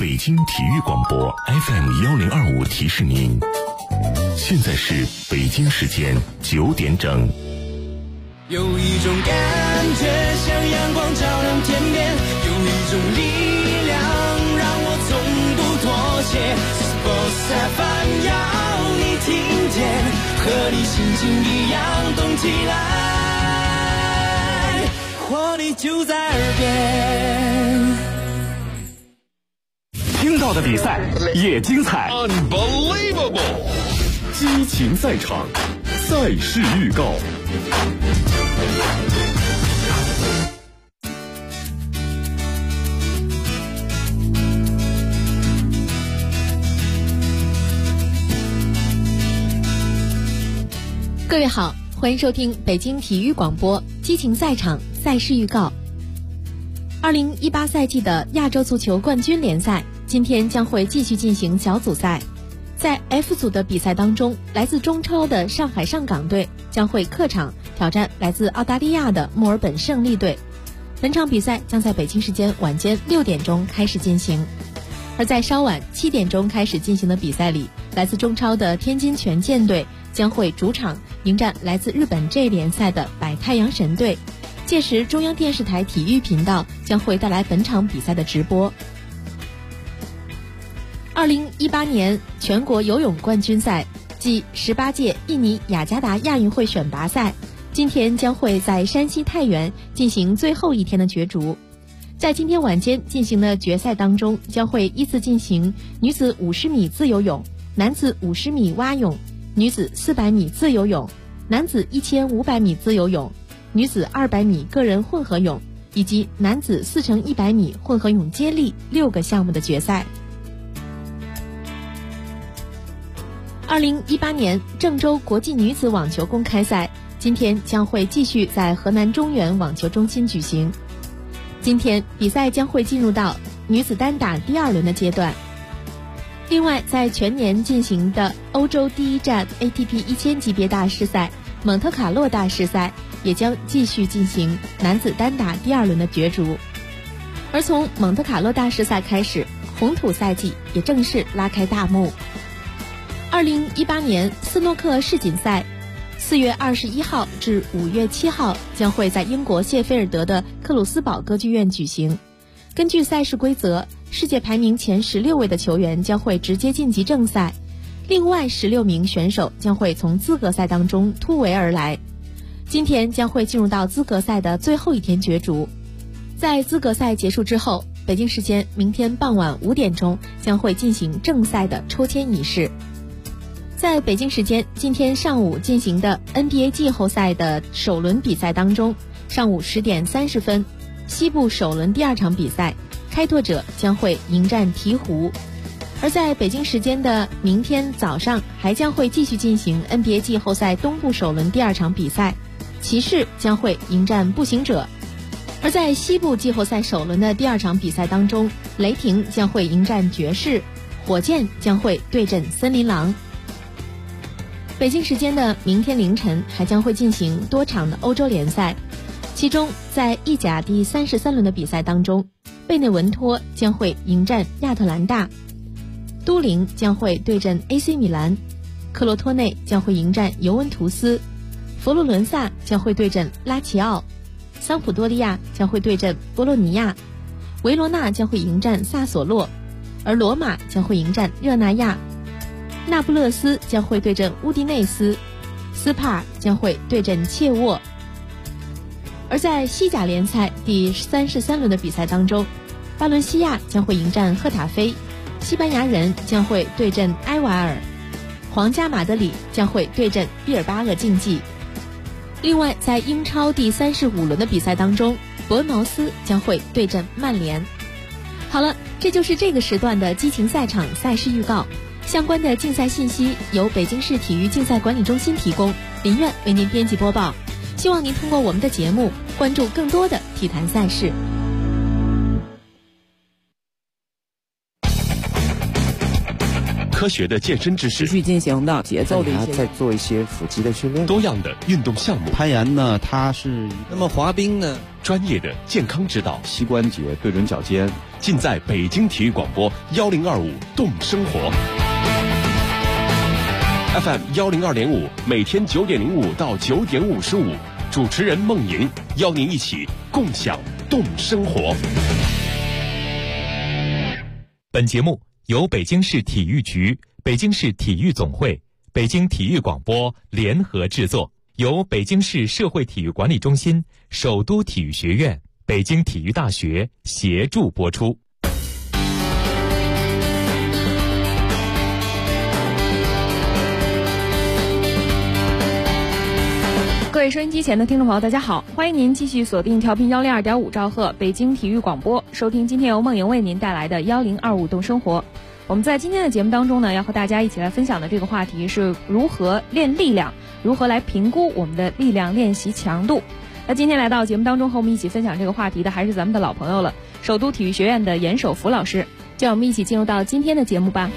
北京体育广播 FM1025提示您，现在是北京时间9点整。 有一种感觉像阳光照亮天边，有一种力量让我从不妥协。Sports FM 要你听见，和你心情一样动起来，活力就在耳边。 听到的比赛也精彩 ，Unbelievable！ 激情赛场，赛事预告。 各位好，欢迎收听北京体育广播激情赛场赛事预告。2018赛季的亚洲足球冠军联赛今天将会继续进行小组赛。在 F 组的比赛当中，来自中超的上海上港队将会客场挑战来自澳大利亚的墨尔本胜利队。本场比赛将在北京时间晚间6点钟开始进行。而在稍晚7点钟开始进行的比赛里，来自中超的天津权健队将会主场迎战来自日本 J 联赛的百太阳神队。届时中央电视台体育频道将会带来本场比赛的直播。2018年全国游泳冠军赛暨18届印尼雅加达亚运会选拔赛今天将会在山西太原进行最后一天的角逐。在今天晚间进行的决赛当中，将会依次进行女子50米自由泳、男子50米蛙泳、女子400米自由泳、男子1500米自由泳、女子200米个人混合泳以及男子4×100米混合泳接力6个项目的决赛。2018年郑州国际女子网球公开赛今天将会继续在河南中原网球中心举行。今天比赛将会进入到女子单打第2轮的阶段。另外，在全年进行的欧洲第一站 ATP 1000级别大师赛蒙特卡洛大师赛也将继续进行男子单打第2轮的角逐。而从蒙特卡洛大师赛开始，红土赛季也正式拉开大幕。2018年斯诺克世锦赛4月21号至5月7号将会在英国谢菲尔德的克鲁斯堡歌剧院举行。根据赛事规则，世界排名前16位的球员将会直接晋级正赛，另外16名选手将会从资格赛当中突围而来。今天将会进入到资格赛的最后一天角逐。在资格赛结束之后，北京时间明天傍晚5点钟将会进行正赛的抽签仪式。在北京时间今天上午进行的 NBA 季后赛的首轮比赛当中，上午10点30分，西部首轮第2场比赛，开拓者将会迎战鹈鹕。而在北京时间的明天早上，还将会继续进行 NBA 季后赛东部首轮第2场比赛，骑士将会迎战步行者。而在西部季后赛首轮的第2场比赛当中，雷霆将会迎战爵士，火箭将会对阵森林狼。北京时间的明天凌晨还将会进行多场的欧洲联赛，其中在意甲第33轮的比赛当中，贝内文托将会迎战亚特兰大，都灵将会对阵 AC 米兰，克罗托内将会迎战尤文图斯，佛罗伦萨将会对阵拉齐奥，桑普多利亚将会对阵波洛尼亚，维罗纳将会迎战萨索洛，而罗马将会迎战热那亚，那不勒斯将会对阵乌迪内斯，斯帕尔将会对阵切沃。而在西甲联赛第33轮的比赛当中，巴伦西亚将会迎战赫塔菲，西班牙人将会对阵埃瓦尔，皇家马德里将会对阵毕尔巴鄂竞技。另外，在英超第35轮的比赛当中，伯恩茅斯将会对阵曼联。好了，这就是这个时段的激情赛场赛事预告。相关的竞赛信息由北京市体育竞赛管理中心提供，林苑为您编辑播报。希望您通过我们的节目关注更多的体坛赛事。 科学的健身知识， 持续进行的节奏的一些， 再做一些腹肌的训练， 多样的运动项目。 攀岩呢，它是那么滑冰呢， 专业的健康指导， 膝关节对准脚尖， 尽在北京体育广播1025动生活 FM 102.5，每天9点05到9点55，主持人孟莹邀您一起共享动生活。 本节目由北京市体育局、北京市体育总会、北京体育广播联合制作，由北京市社会体育管理中心、首都体育学院、北京体育大学协助播出。 各位收音机前的听众朋友，大家好，欢迎您继续锁定调频102.5兆赫北京体育广播，收听今天由梦莹为您带来的1025动生活。我们在今天的节目当中呢，要和大家一起来分享的这个话题是如何练力量，如何来评估我们的力量练习强度。那今天来到节目当中和我们一起分享这个话题的还是咱们的老朋友了，首都体育学院的严守福老师，就让我们一起进入到今天的节目吧。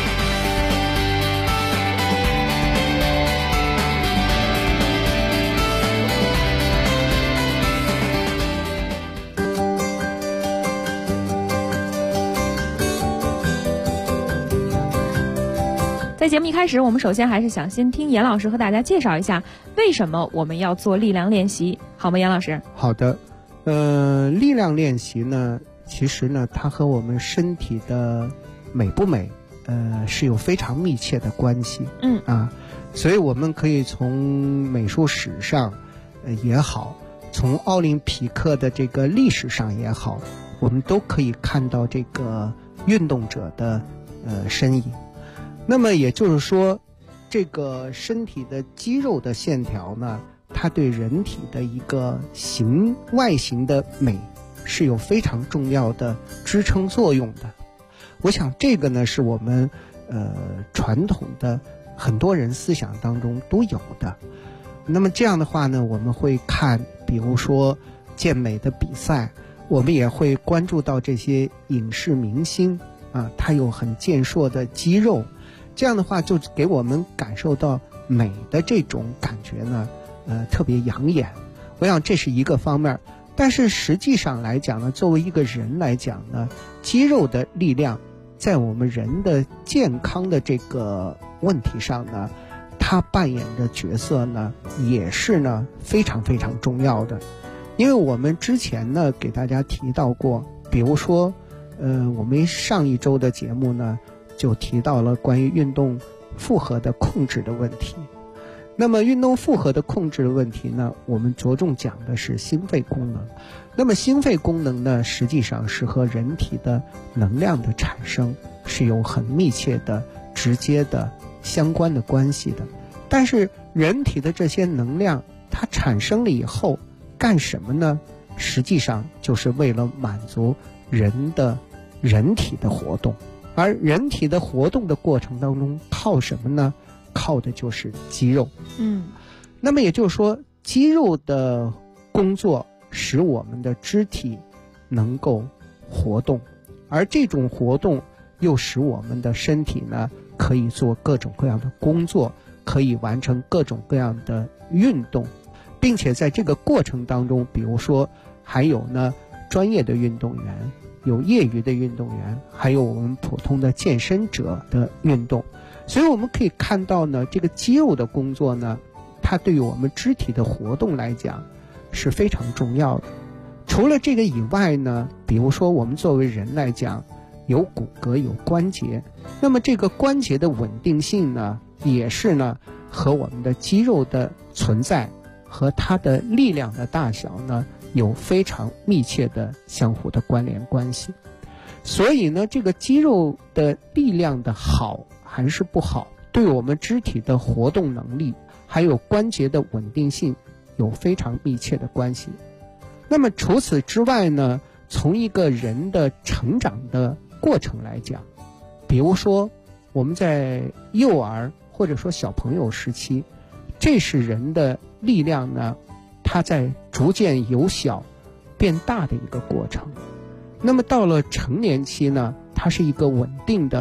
在节目一开始，我们首先还是想先听严老师和大家介绍一下为什么我们要做力量练习，好吗？严老师。 好的，力量练习呢，其实呢，它和我们身体的美不美，是有非常密切的关系。所以我们可以从美术史上，也好，从奥林匹克的这个历史上也好，我们都可以看到这个运动者的身影。那么也就是说，这个身体的肌肉的线条呢，它对人体的一个外形的美是有非常重要的支撑作用的。我想这个呢是我们传统的很多人思想当中都有的。那么这样的话呢，我们会看比如说健美的比赛，我们也会关注到这些影视明星啊，他有很健硕的肌肉，这样的话就给我们感受到美的这种感觉呢，特别养眼。我想这是一个方面，但是实际上来讲呢，作为一个人来讲呢，肌肉的力量在我们人的健康的这个问题上呢，它扮演的角色呢，也是呢非常非常重要的。因为我们之前呢给大家提到过，比如说我们上一周的节目呢就提到了关于运动负荷的控制的问题。那么运动负荷的控制的问题呢，我们着重讲的是心肺功能。那么心肺功能呢，实际上是和人体的能量的产生是有很密切的直接的相关的关系的。但是人体的这些能量它产生了以后干什么呢？实际上就是为了满足人体的活动。而人体的活动的过程当中靠什么呢？靠的就是肌肉。那么也就是说，肌肉的工作使我们的肢体能够活动，而这种活动又使我们的身体呢可以做各种各样的工作，可以完成各种各样的运动，并且在这个过程当中，比如说还有呢专业的运动员，有业余的运动员，还有我们普通的健身者的运动。所以我们可以看到呢，这个肌肉的工作呢，它对于我们肢体的活动来讲是非常重要的。除了这个以外呢，比如说我们作为人来讲，有骨骼有关节，那么这个关节的稳定性呢，也是呢和我们的肌肉的存在和它的力量的大小呢有非常密切的相互的关联关系。所以呢，这个肌肉的力量的好还是不好，对我们肢体的活动能力还有关节的稳定性有非常密切的关系。那么除此之外呢，从一个人的成长的过程来讲，比如说我们在幼儿或者说小朋友时期，这是人的力量呢它在逐渐由小变大的一个过程。那么到了成年期呢，它是一个稳定的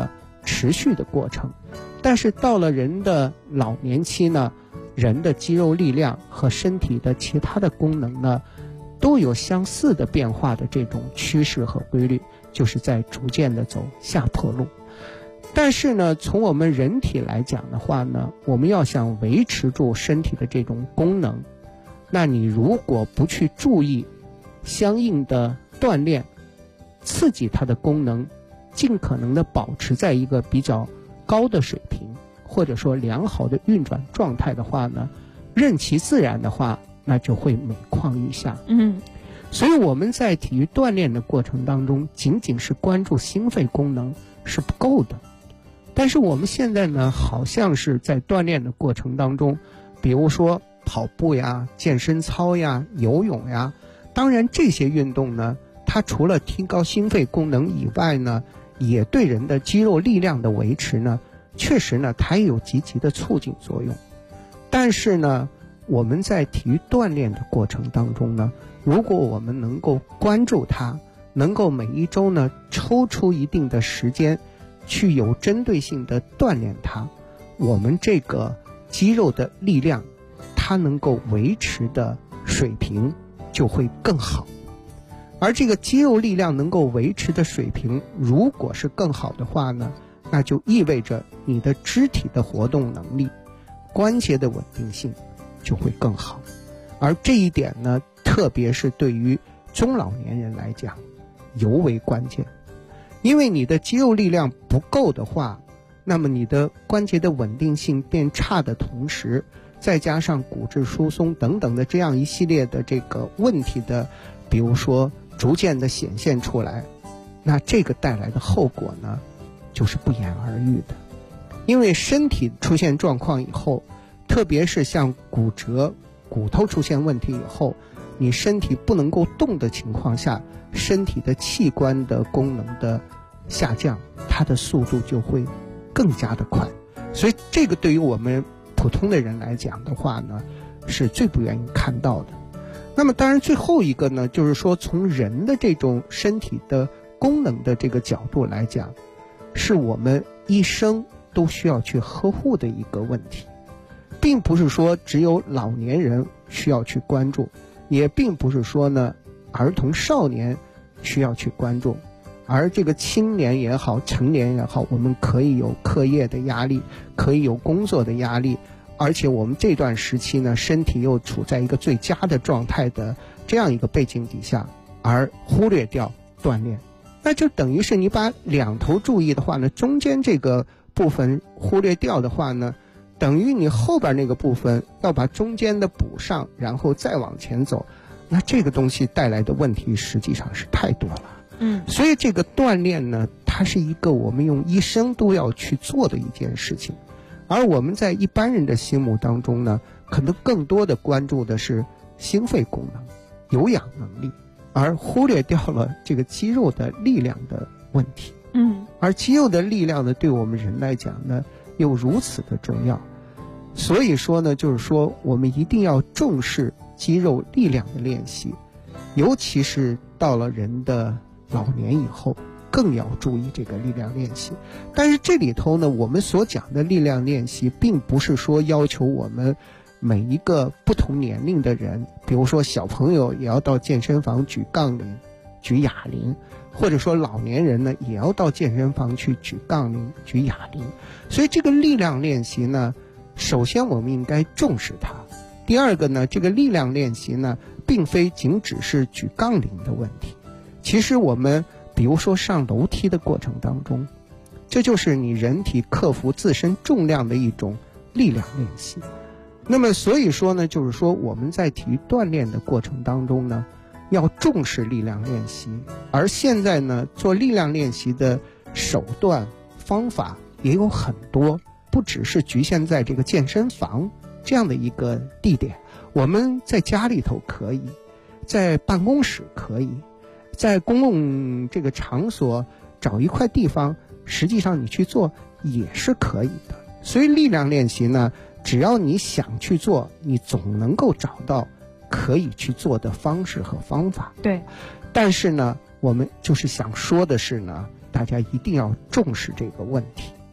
持续的过程。但是到了人的老年期呢，人的肌肉力量和身体的其他的功能呢，都有相似的变化的这种趋势和规律，就是在逐渐的走下坡路。但是呢，从我们人体来讲的话呢，我们要想维持住身体的这种功能，那你如果不去注意相应的锻炼，刺激它的功能，尽可能的保持在一个比较高的水平，或者说良好的运转状态的话呢，任其自然的话，那就会每况愈下。所以我们在体育锻炼的过程当中，仅仅是关注心肺功能是不够的。但是我们现在呢，好像是在锻炼的过程当中，比如说跑步呀、健身操呀、游泳呀，当然这些运动呢，它除了提高心肺功能以外呢，也对人的肌肉力量的维持呢，确实呢，它也有积极的促进作用。但是呢，我们在体育锻炼的过程当中呢，如果我们能够关注它，能够每一周呢抽出一定的时间去有针对性的锻炼它，我们这个肌肉的力量它能够维持的水平就会更好。而这个肌肉力量能够维持的水平如果是更好的话呢，那就意味着你的肢体的活动能力、关节的稳定性就会更好。而这一点呢，特别是对于中老年人来讲尤为关键。因为你的肌肉力量不够的话，那么你的关节的稳定性变差的同时，再加上骨质疏松等等的这样一系列的这个问题的，比如说逐渐的显现出来，那这个带来的后果呢，就是不言而喻的。因为身体出现状况以后，特别是像骨折、骨头出现问题以后，你身体不能够动的情况下，身体的器官的功能的下降，它的速度就会更加的快。所以这个对于我们普通的人来讲的话呢，是最不愿意看到的。那么当然最后一个呢，就是说从人的这种身体的功能的这个角度来讲，是我们一生都需要去呵护的一个问题，并不是说只有老年人需要去关注，也并不是说呢儿童少年需要去关注，而这个青年也好，成年也好，我们可以有课业的压力，可以有工作的压力，而且我们这段时期呢，身体又处在一个最佳的状态的这样一个背景底下，而忽略掉锻炼，那就等于是你把两头注意的话呢，中间这个部分忽略掉的话呢，等于你后边那个部分要把中间的补上，然后再往前走，那这个东西带来的问题实际上是太多了。所以这个锻炼呢，它是一个我们用一生都要去做的一件事情。而我们在一般人的心目当中呢，可能更多的关注的是心肺功能、有氧能力，而忽略掉了这个肌肉的力量的问题。而肌肉的力量呢，对我们人来讲呢，又如此的重要。所以说呢，就是说我们一定要重视肌肉力量的练习，尤其是到了人的老年以后，更要注意这个力量练习。但是这里头呢，我们所讲的力量练习并不是说要求我们每一个不同年龄的人，比如说小朋友也要到健身房举杠铃、举哑铃，或者说老年人呢也要到健身房去举杠铃、举哑铃。所以这个力量练习呢，首先我们应该重视它。第二个呢，这个力量练习呢，并非仅只是举杠铃的问题。其实我们比如说上楼梯的过程当中，这就是你人体克服自身重量的一种力量练习。那么所以说呢，就是说我们在体育锻炼的过程当中呢，要重视力量练习。而现在呢，做力量练习的手段方法也有很多，不只是局限在这个健身房这样的一个地点，我们在家里头可以，在办公室可以，在公共这个场所找一块地方，实际上你去做也是可以的。所以力量练习呢，只要你想去做，你总能够找到可以去做的方式和方法。 对。 但是呢，我们就是想说的是呢，大家一定要重视这个问题。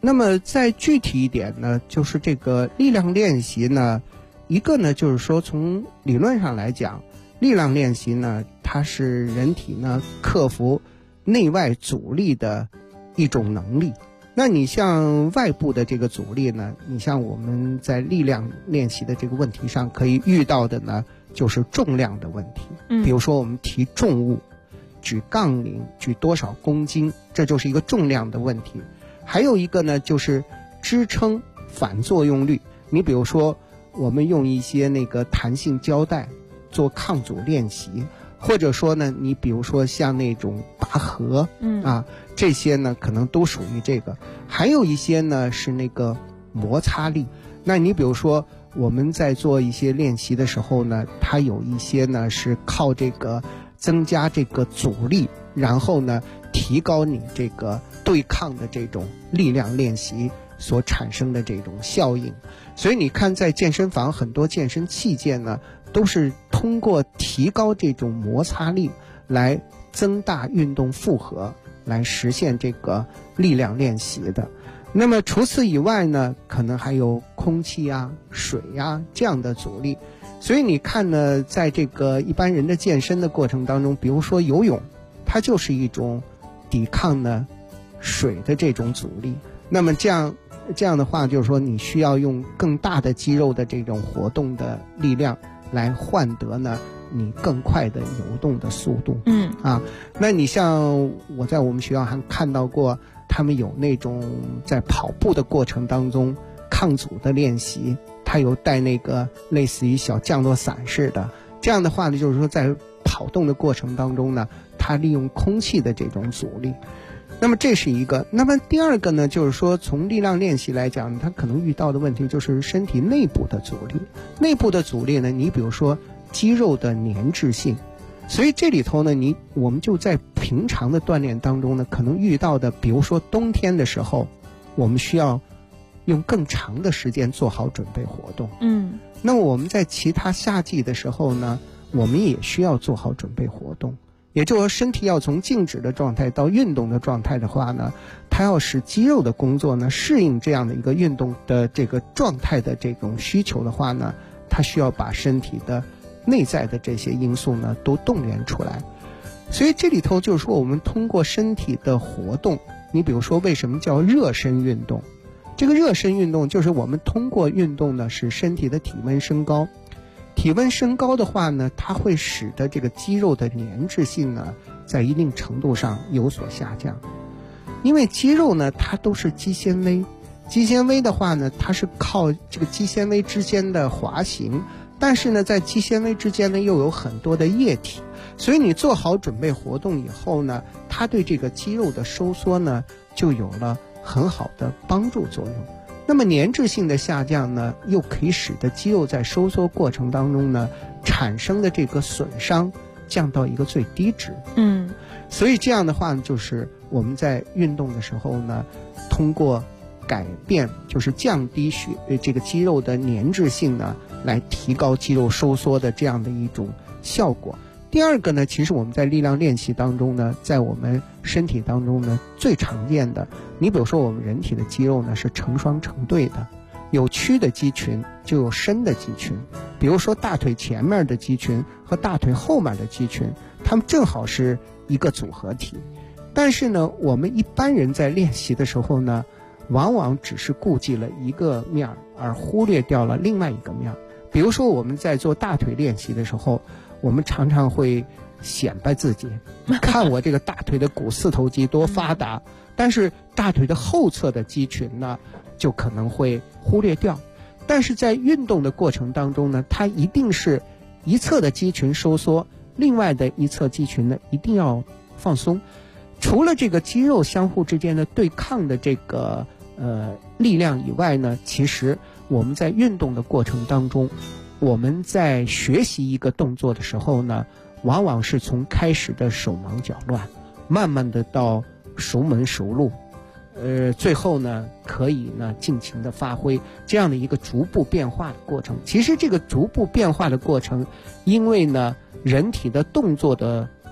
那么再具体一点呢，就是这个力量练习呢，一个呢就是说从理论上来讲，力量练习呢，它是人体呢克服内外阻力的一种能力。那你像外部的这个阻力呢，你像我们在力量练习的这个问题上可以遇到的呢，就是重量的问题。比如说我们提重物，举杠铃，举多少公斤，这就是一个重量的问题。还有一个呢，就是支撑反作用力。你比如说我们用一些那个弹性胶带做抗阻练习，或者说呢，你比如说像那种拔河，这些呢可能都属于这个。还有一些呢是那个摩擦力。那你比如说我们在做一些练习的时候呢，它有一些呢是靠这个增加这个阻力，然后呢提高你这个对抗的这种力量练习所产生的这种效应。所以你看在健身房很多健身器械呢，都是通过提高这种摩擦力来增大运动负荷，来实现这个力量练习的。那么除此以外呢，可能还有空气啊、水啊这样的阻力。所以你看呢，在这个一般人的健身的过程当中，比如说游泳，它就是一种抵抗呢水的这种阻力。那么这样的话，就是说你需要用更大的肌肉的这种活动的力量来换得呢你更快的游动的速度。那你像我在我们学校还看到过他们有那种在跑步的过程当中抗阻的练习，他有带那个类似于小降落伞似的。这样的话呢，就是说在跑动的过程当中呢，他利用空气的这种阻力。那么这是一个。那么第二个呢，就是说从力量练习来讲，他可能遇到的问题就是身体内部的阻力。内部的阻力呢，你比如说肌肉的粘滞性。所以这里头呢，我们就在平常的锻炼当中呢，可能遇到的，比如说冬天的时候，我们需要用更长的时间做好准备活动。那么我们在其他夏季的时候呢，我们也需要做好准备活动。也就是说，身体要从静止的状态到运动的状态的话呢，它要使肌肉的工作呢适应这样的一个运动的这个状态的这种需求的话呢，它需要把身体的内在的这些因素呢都动员出来。所以这里头就是说，我们通过身体的活动，你比如说为什么叫热身运动？这个热身运动就是我们通过运动呢使身体的体温升高。体温升高的话呢，它会使得这个肌肉的粘滞性呢在一定程度上有所下降。因为肌肉呢它都是肌纤维，肌纤维的话呢，它是靠这个肌纤维之间的滑行，但是呢在肌纤维之间呢又有很多的液体。所以你做好准备活动以后呢，它对这个肌肉的收缩呢就有了很好的帮助作用。那么粘滞性的下降呢，又可以使得肌肉在收缩过程当中呢产生的这个损伤降到一个最低值。所以这样的话，就是我们在运动的时候呢，通过改变，就是降低这个肌肉的粘滞性呢，来提高肌肉收缩的这样的一种效果。第二个呢，其实我们在力量练习当中呢，在我们身体当中呢最常见的，你比如说我们人体的肌肉呢是成双成对的，有曲的肌群就有伸的肌群。比如说大腿前面的肌群和大腿后面的肌群，它们正好是一个组合体。但是呢，我们一般人在练习的时候呢，往往只是顾及了一个面而忽略掉了另外一个面。比如说我们在做大腿练习的时候，我们常常会显摆自己，看我这个大腿的股四头肌多发达，但是大腿的后侧的肌群呢就可能会忽略掉。但是在运动的过程当中呢，它一定是一侧的肌群收缩，另外的一侧肌群呢一定要放松。除了这个肌肉相互之间的对抗的这个力量以外呢，其实我们在运动的过程当中，我们在学习一个动作的时候呢，往往是从开始的手忙脚乱，慢慢的到熟门熟路，最后呢可以呢尽情的发挥这样的一个逐步变化的过程。其实这个逐步变化的过程，因为呢人体的动作的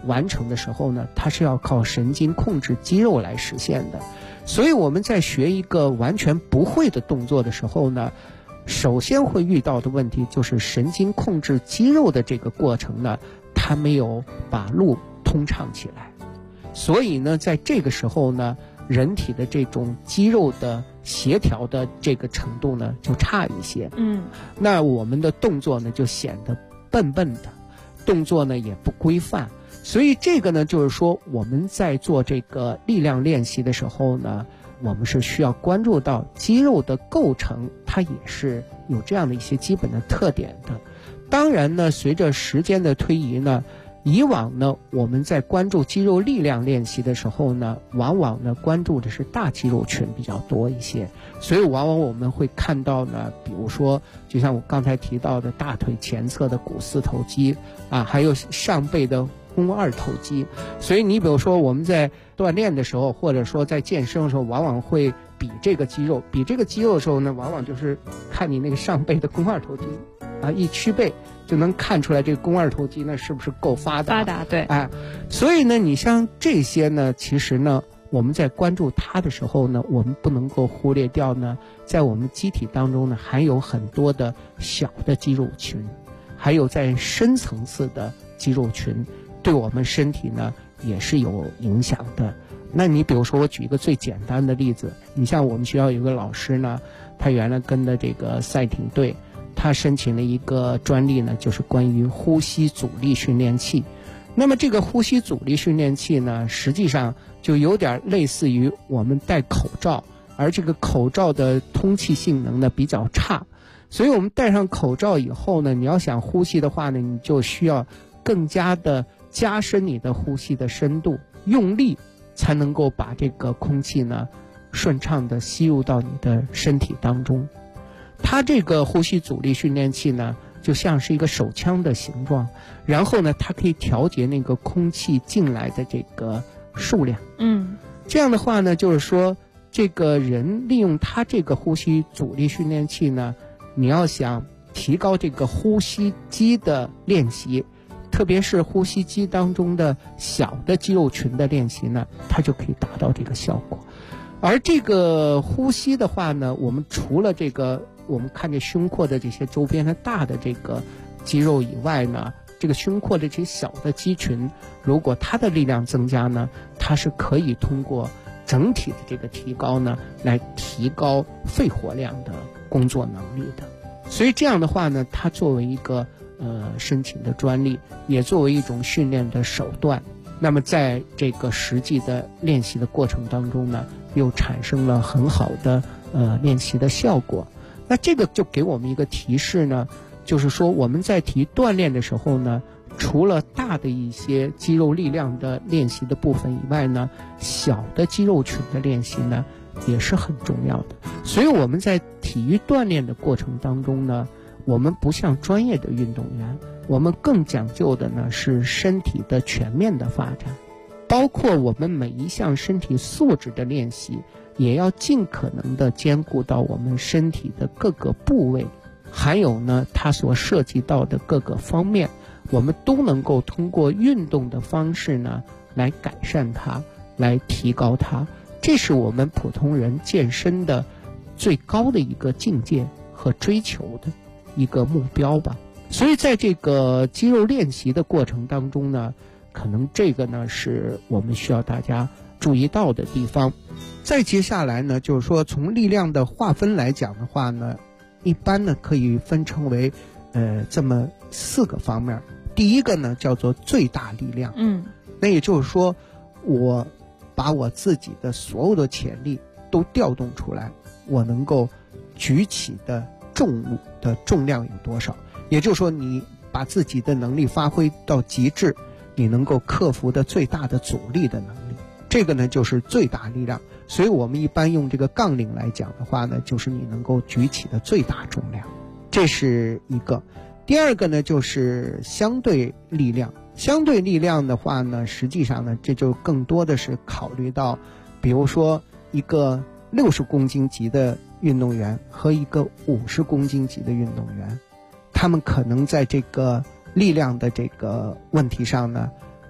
完成的时候呢，它是要靠神经控制肌肉来实现的。所以我们在学一个完全不会的动作的时候呢，首先会遇到的问题就是神经控制肌肉的这个过程呢，它没有把路通畅起来。所以呢，在这个时候呢，人体的这种肌肉的协调的这个程度呢就差一些。那我们的动作呢就显得笨笨的，动作呢也不规范。所以这个呢就是说我们在做这个力量练习的时候呢，我们是需要关注到肌肉的构成，它也是有这样的一些基本的特点的。当然呢，随着时间的推移呢，以往呢我们在关注肌肉力量练习的时候呢，往往呢关注的是大肌肉群比较多一些，所以往往我们会看到呢，比如说就像我刚才提到的大腿前侧的股四头肌啊，还有上背的肱二头肌。所以你比如说我们在锻炼的时候，或者说在健身的时候，往往会比这个肌肉的时候呢，往往就是看你那个上背的肱二头肌啊，一屈背就能看出来这个肱二头肌呢是不是够发达。 对， 哎，所以呢，你像这些呢，其实呢，我们在关注它的时候呢，我们不能够忽略掉呢，在我们机体当中呢，还有很多的小的肌肉群，还有在深层次的肌肉群，对我们身体呢也是有影响的。那你比如说，我举一个最简单的例子，你像我们学校有个老师呢，他原来跟的这个赛艇队，他申请了一个专利呢，就是关于呼吸阻力训练器。那么这个呼吸阻力训练器呢，实际上就有点类似于我们戴口罩，而这个口罩的通气性能呢比较差，所以我们戴上口罩以后呢，你要想呼吸的话呢，你就需要更加的加深你的呼吸的深度，用力才能够把这个空气呢顺畅的吸入到你的身体当中。它这个呼吸阻力训练器呢，就像是一个手枪的形状，然后呢，它可以调节那个空气进来的这个数量。这样的话呢，就是说这个人利用它这个呼吸阻力训练器呢，你要想提高这个呼吸肌的练习，特别是呼吸肌当中的小的肌肉群的练习呢，它就可以达到这个效果。而这个呼吸的话呢，我们除了这个我们看这胸廓的这些周边的大的这个肌肉以外呢，这个胸廓的这些小的肌群，如果它的力量增加呢，它是可以通过整体的这个提高呢，来提高肺活量的工作能力的。所以这样的话呢，它作为一个申请的专利，也作为一种训练的手段，那么在这个实际的练习的过程当中呢，又产生了很好的练习的效果。那这个就给我们一个提示呢，就是说我们在提锻炼的时候呢，除了大的一些肌肉力量的练习的部分以外呢，小的肌肉群的练习呢也是很重要的。所以我们在体育锻炼的过程当中呢，我们不像专业的运动员，我们更讲究的呢是身体的全面的发展，包括我们每一项身体素质的练习，也要尽可能的兼顾到我们身体的各个部位，还有呢它所涉及到的各个方面，我们都能够通过运动的方式呢来改善它，来提高它。这是我们普通人健身的最高的一个境界和追求的一个目标吧。所以在这个肌肉练习的过程当中呢，可能这个呢是我们需要大家注意到的地方。再接下来呢，就是说从力量的划分来讲的话呢，一般呢可以分成为这么4个方面。第一个呢叫做最大力量，那也就是说我把我自己的所有的潜力都调动出来，我能够举起的重物的重量有多少，也就是说你把自己的能力发挥到极致，你能够克服的最大的阻力的能力，这个呢就是最大力量。所以我们一般用这个杠铃来讲的话呢，就是你能够举起的最大重量，这是一个。第二个呢就是相对力量。相对力量的话呢，实际上呢这就更多的是考虑到，比如说一个60公斤级的运动员和一个50公斤级的运动员，他们可能在这个力量的这个问题上呢，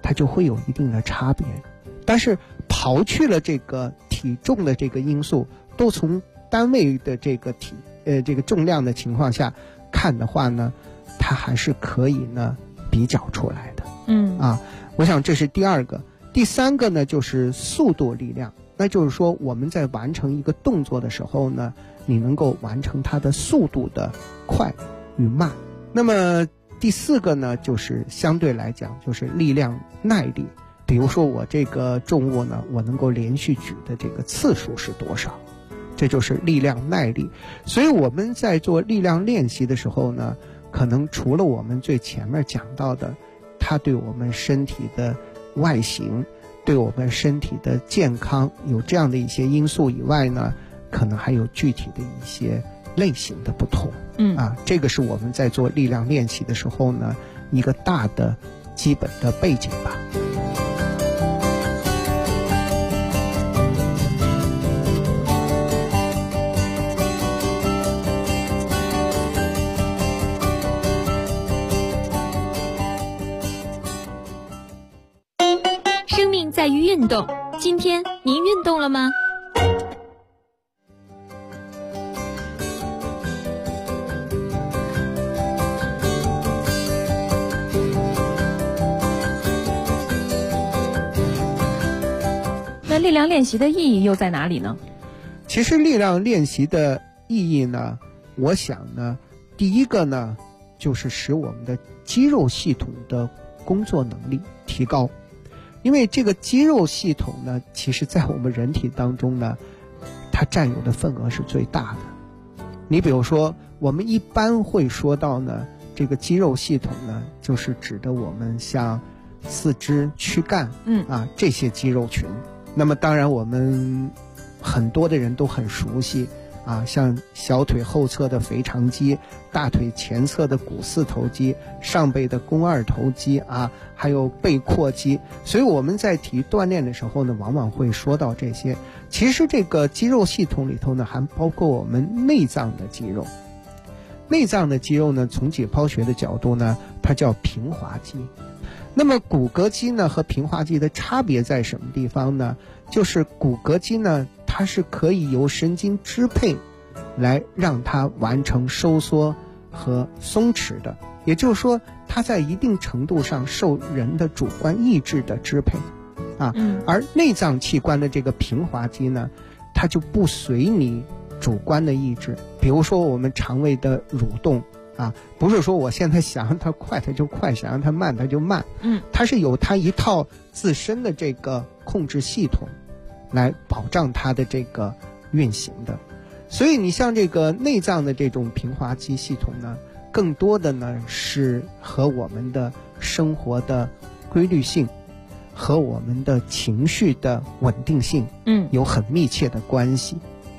它就会有一定的差别。但是刨去了这个体重的这个因素，都从单位的这个这个重量的情况下看的话呢，它还是可以呢比较出来的。我想这是第二个。第三个呢就是速度力量，那就是说我们在完成一个动作的时候呢，你能够完成它的速度的快与慢。那么第四个呢就是相对来讲就是力量耐力，比如说我这个重物呢，我能够连续举的这个次数是多少，这就是力量耐力。所以我们在做力量练习的时候呢，可能除了我们最前面讲到的它对我们身体的外形，对我们身体的健康有这样的一些因素以外呢，可能还有具体的一些类型的不同。这个是我们在做力量练习的时候呢一个大的基本的背景吧。 生命在于运动，今天您运动了吗？ 那力量练习的意义又在哪里呢？ 其实力量练习的意义呢，我想呢，第一个呢，就是使我们的肌肉系统的工作能力提高。因为这个肌肉系统呢，其实在我们人体当中呢，它占有的份额是最大的。你比如说，我们一般会说到呢，这个肌肉系统呢，就是指的我们像四肢、躯干，这些肌肉群。那么当然我们很多的人都很熟悉像小腿后侧的腓肠肌，大腿前侧的股四头肌，上背的肱二头肌还有背阔肌。所以我们在体育锻炼的时候呢，往往会说到这些。其实这个肌肉系统里头呢，还包括我们内脏的肌肉。内脏的肌肉呢，从解剖学的角度呢，它叫平滑肌。那么骨骼肌呢和平滑肌的差别在什么地方呢？就是骨骼肌呢，它是可以由神经支配来让它完成收缩和松弛的，也就是说它在一定程度上受人的主观意志的支配而内脏器官的这个平滑肌呢，它就不随你主观的意志。比如说我们肠胃的蠕动不是说我现在想让它快它就快，想让它慢它就慢，它是有它一套自身的这个控制系统来保障它的这个运行的。所以你像这个内脏的这种平滑肌系统呢，更多的呢是和我们的生活的规律性和我们的情绪的稳定性有很密切的关系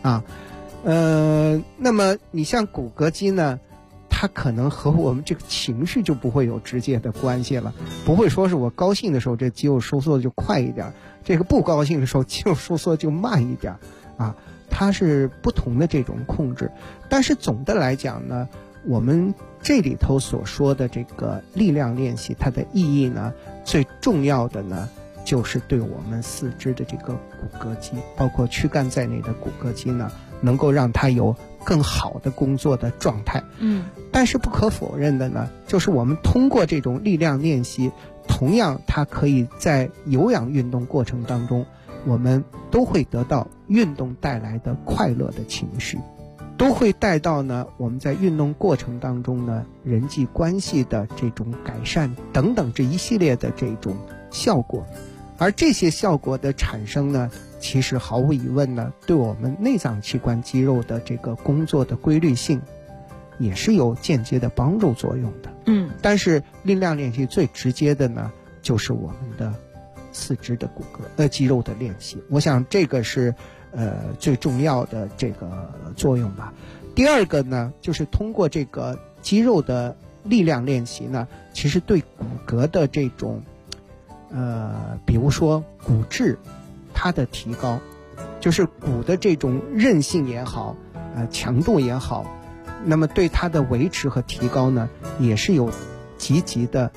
那么你像骨骼肌呢，它可能和我们这个情绪就不会有直接的关系了，不会说是我高兴的时候这肌肉收缩的就快一点，这个不高兴的时候肌肉收缩就慢一点它是不同的这种控制。但是总的来讲呢，我们这里头所说的这个力量练习，它的意义呢，最重要的呢，就是对我们四肢的这个骨骼肌，包括躯干在内的骨骼肌呢，能够让它有更好的工作的状态。但是不可否认的呢，就是我们通过这种力量练习，同样它可以在有氧运动过程当中，我们都会得到运动带来的快乐的情绪，都会带到呢我们在运动过程当中呢人际关系的这种改善等等这一系列的这种效果。而这些效果的产生呢，其实毫无疑问呢，对我们内脏器官肌肉的这个工作的规律性也是有间接的帮助作用的。但是力量练习最直接的呢，就是我们的四肢的骨骼肌肉的练习。我想这个是最重要的这个作用吧。第二个呢，就是通过这个肌肉的力量练习呢，其实对骨骼的这种比如说骨质它的提高，就是骨的这种韧性也好强度也好，那么对它的维持和提高呢，也是有积极的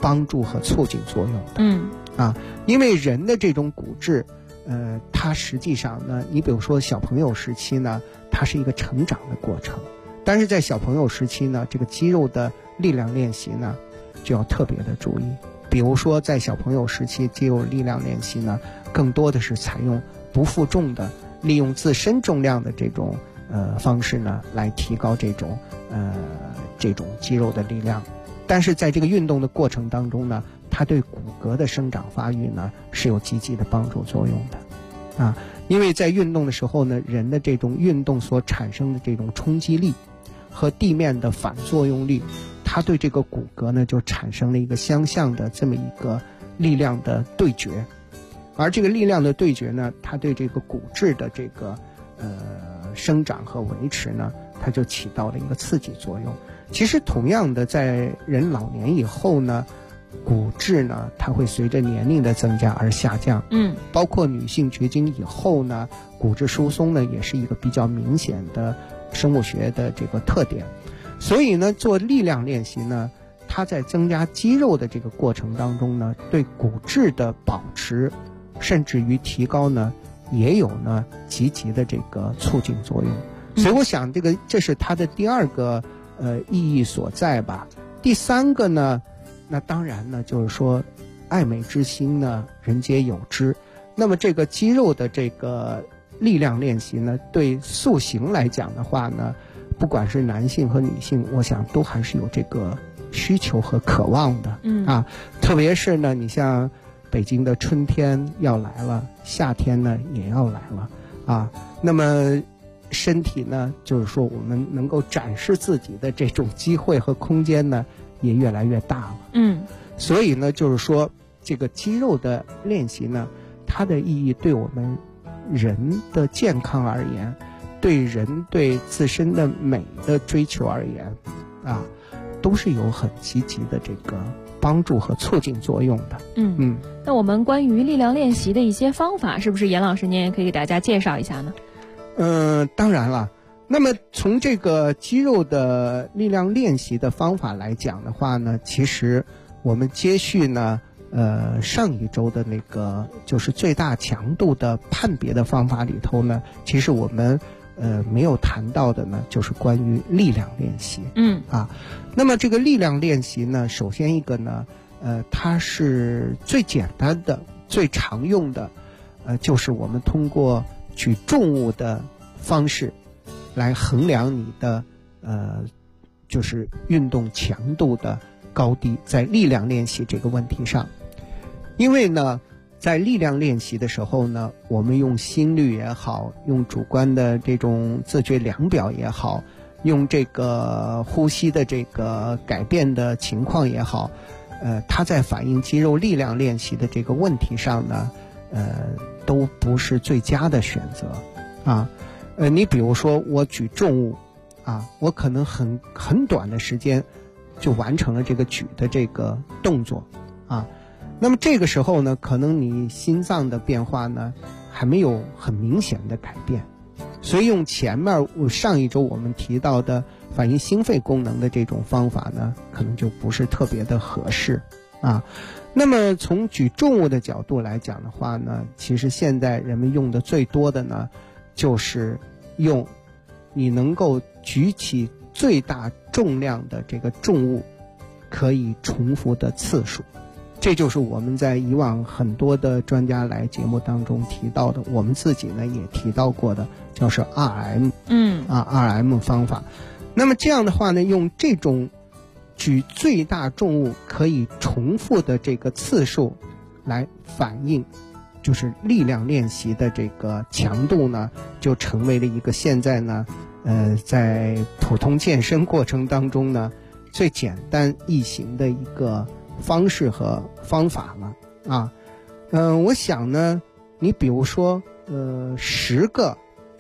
帮助和促进作用的。因为人的这种骨质，它实际上呢，你比如说小朋友时期呢，它是一个成长的过程，但是在小朋友时期呢，这个肌肉的力量练习呢，就要特别的注意。比如说在小朋友时期，肌肉力量练习呢，更多的是采用不负重的，利用自身重量的这种方式呢，来提高这种肌肉的力量。但是在这个运动的过程当中呢，它对骨骼的生长发育呢是有积极的帮助作用的因为在运动的时候呢，人的这种运动所产生的这种冲击力和地面的反作用力，它对这个骨骼呢就产生了一个相向的这么一个力量的对决，而这个力量的对决呢，它对这个骨质的这个生长和维持呢，它就起到了一个刺激作用。其实同样的，在人老年以后呢，骨质呢它会随着年龄的增加而下降，包括女性绝经以后呢，骨质疏松呢也是一个比较明显的生物学的这个特点。所以呢，做力量练习呢，它在增加肌肉的这个过程当中呢，对骨质的保持甚至于提高呢，也有呢积极的这个促进作用。所以我想这是它的第二个意义所在吧。第三个呢，那当然呢就是说爱美之心呢人皆有之。那么这个肌肉的这个力量练习呢，对塑形来讲的话呢，不管是男性和女性，我想都还是有这个需求和渴望的特别是呢，你像北京的春天要来了，夏天呢也要来了那么身体呢，就是说我们能够展示自己的这种机会和空间呢，也越来越大了。所以呢，就是说这个肌肉的练习呢，它的意义对我们人的健康而言，对人对自身的美的追求而言都是有很积极的这个帮助和促进作用的。 那我们关于力量练习的一些方法，是不是严老师您也可以给大家介绍一下呢？ 当然了。那么从这个肌肉的力量练习的方法来讲的话呢，其实我们接续呢上一周的那个就是最大强度的判别的方法里头呢，其实我们没有谈到的呢，就是关于力量练习。那么这个力量练习呢，首先一个呢它是最简单的最常用的就是我们通过举重物的方式来衡量你的就是运动强度的高低，在力量练习这个问题上。因为呢在力量练习的时候呢，我们用心率也好，用主观的这种自觉量表也好，用这个呼吸的这个改变的情况也好，它在反映肌肉力量练习的这个问题上呢都不是最佳的选择你比如说我举重物我可能很短的时间就完成了这个举的这个动作那么这个时候呢，可能你心脏的变化呢还没有很明显的改变，所以用前面上一周我们提到的反映心肺功能的这种方法呢，可能就不是特别的合适那么从举重物的角度来讲的话呢，其实现在人们用的最多的呢，就是用你能够举起最大重量的这个重物可以重复的次数。这就是我们在以往很多的专家来节目当中提到的，我们自己呢也提到过的，叫是 RM RM 方法。那么这样的话呢，用这种举最大重物可以重复的这个次数来反映就是力量练习的这个强度呢，就成为了一个现在呢在普通健身过程当中呢最简单易行的一个方式和方法了我想呢，你比如说10个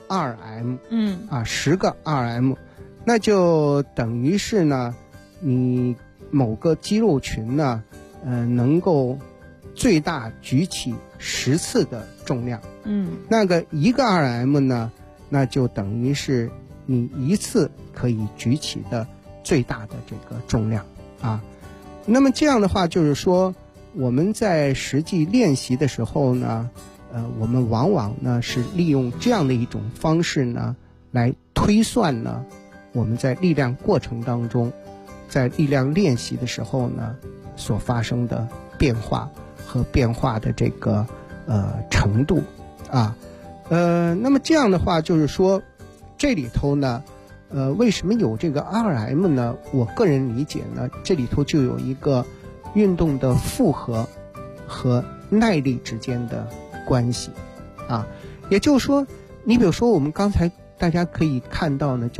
RM 10个 RM， 那就等于是呢你某个肌肉群呢能够最大举起10次的重量那个1个 RM 呢，那就等于是你1次可以举起的最大的这个重量那么这样的话就是说，我们在实际练习的时候呢，我们往往呢是利用这样的一种方式呢，来推算呢我们在力量过程当中，在力量练习的时候呢所发生的变化和变化的这个程度啊。那么这样的话就是说，这里头呢为什么有这个 RM 呢？我个人理解呢，这里头就有一个运动的负荷和耐力之间的关系啊。也就是说，你比如说我们刚才大家可以看到呢，就是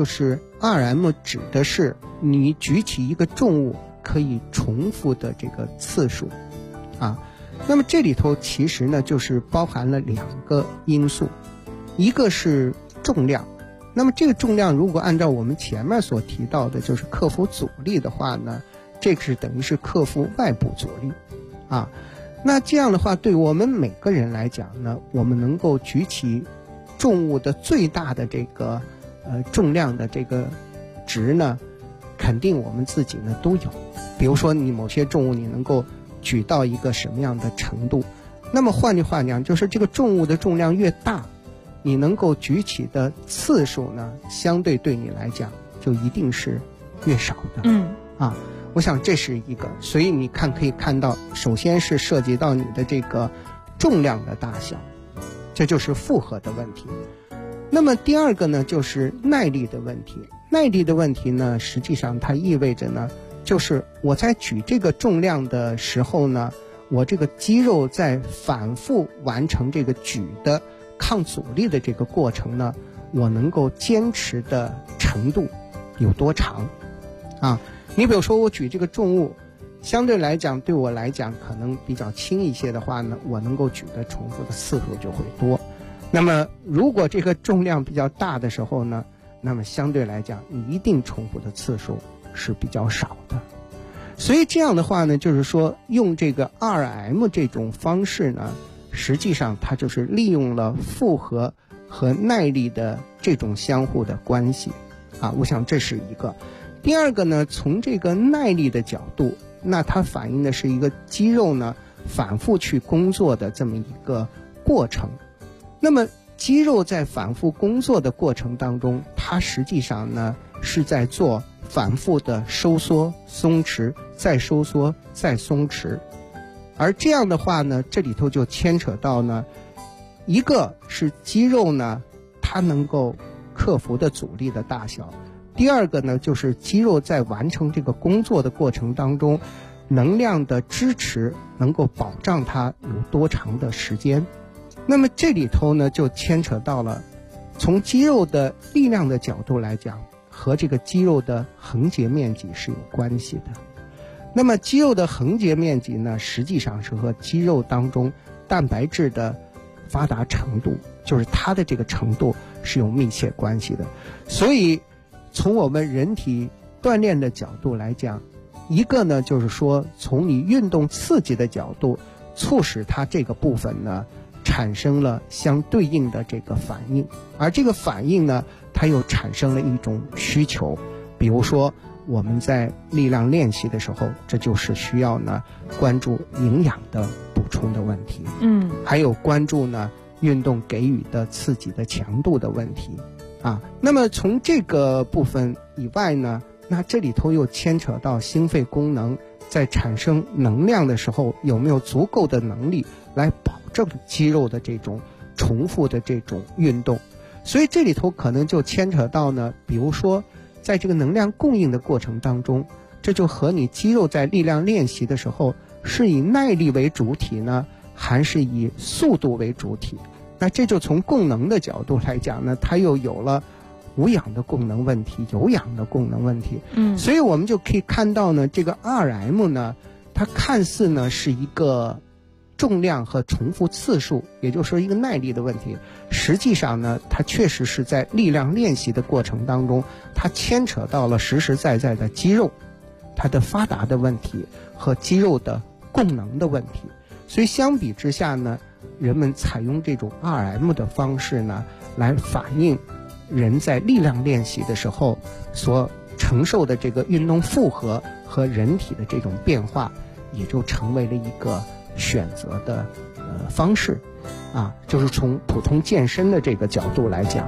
RM 指的是你举起一个重物可以重复的这个次数啊。那么这里头其实呢就是包含了2个因素，一个是重量，那么这个重量如果按照我们前面所提到的就是克服阻力的话呢，这个是等于是克服外部阻力啊。那这样的话对我们每个人来讲呢，我们能够举起重物的最大的这个重量的这个值呢，肯定我们自己呢都有。比如说你某些重物你能够举到一个什么样的程度，那么换句话讲就是这个重物的重量越大，你能够举起的次数呢相对对你来讲就一定是越少的。我想这是一个，所以你看可以看到，首先是涉及到你的这个重量的大小，这就是负荷的问题。那么第二个呢就是耐力的问题。耐力的问题呢实际上它意味着呢，就是我在举这个重量的时候呢，我这个肌肉在反复完成这个举的抗阻力的这个过程呢，我能够坚持的程度有多长啊？你比如说我举这个重物，相对来讲对我来讲可能比较轻一些的话呢，我能够举的重复的次数就会多。那么如果这个重量比较大的时候呢，那么相对来讲你一定重复的次数是比较少的。所以这样的话呢，就是说用这个 RM 这种方式呢，实际上它就是利用了负荷和耐力的这种相互的关系啊。我想这是一个。第二个呢，从这个耐力的角度，那它反映的是一个肌肉呢反复去工作的这么一个过程。那么肌肉在反复工作的过程当中，它实际上呢是在做反复的收缩松弛，再收缩再松弛。而这样的话呢，这里头就牵扯到呢，一个是肌肉呢它能够克服的阻力的大小，第二个呢就是肌肉在完成这个工作的过程当中，能量的支持能够保障它有多长的时间。那么这里头呢就牵扯到了从肌肉的力量的角度来讲，和这个肌肉的横截面积是有关系的。那么肌肉的横截面积呢，实际上是和肌肉当中蛋白质的发达程度，就是它的这个程度是有密切关系的。所以从我们人体锻炼的角度来讲，一个呢就是说从你运动刺激的角度，促使它这个部分呢产生了相对应的这个反应，而这个反应呢它又产生了一种需求。比如说我们在力量练习的时候，这就是需要呢关注营养的补充的问题，还有关注呢运动给予的刺激的强度的问题啊。那么从这个部分以外呢，那这里头又牵扯到心肺功能在产生能量的时候有没有足够的能力来保证肌肉的这种重复的这种运动。所以这里头可能就牵扯到呢，比如说在这个能量供应的过程当中，这就和你肌肉在力量练习的时候是以耐力为主体呢，还是以速度为主体。那这就从供能的角度来讲呢，它又有了无氧的功能问题，有氧的功能问题。所以我们就可以看到呢，这个 RM 呢，它看似呢是一个重量和重复次数，也就是说一个耐力的问题，实际上呢它确实是在力量练习的过程当中，它牵扯到了实实在在的肌肉它的发达的问题和肌肉的供能的问题。所以相比之下呢，人们采用这种 RM 的方式呢来反映人在力量练习的时候所承受的这个运动负荷和人体的这种变化，也就成为了一个选择的方式啊，就是从普通健身的这个角度来讲。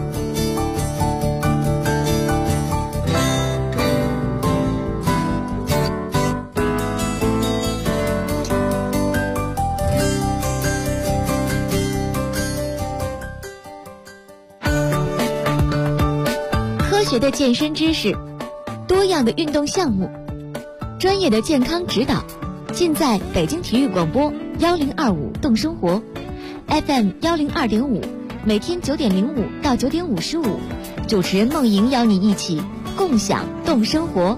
科学的健身知识，多样的运动项目，专业的健康指导，尽在北京体育广播1025动生活 FM 102.5，每天9点05到9点55，主持人梦莹邀你一起共享动生活。